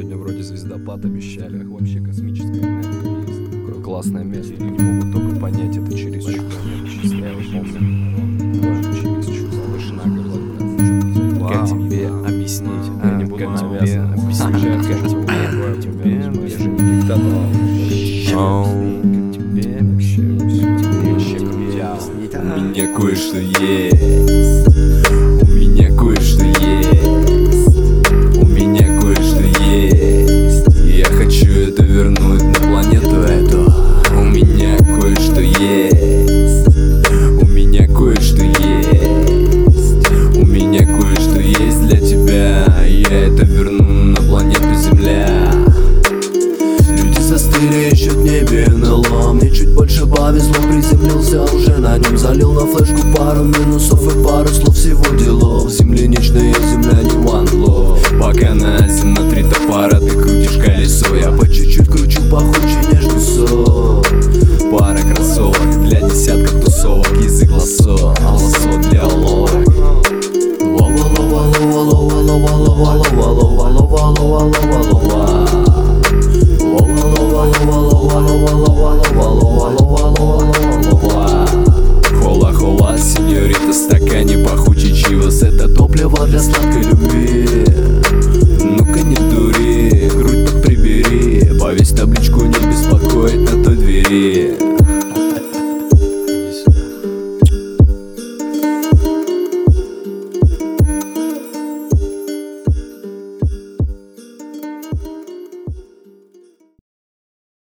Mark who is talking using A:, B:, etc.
A: сегодня вроде звездопад обещали. Вообще космическая энергия есть. Такое классное место. Люди могут только понять это через чувство. Я вот помню. Тоже через чувство. Вышина говорит. Как тебе объяснить? Я не буду навязано объяснять. Как тебе? Я же не диктатор. Как тебе вообще? Вообще крутя.
B: У меня кое-что есть.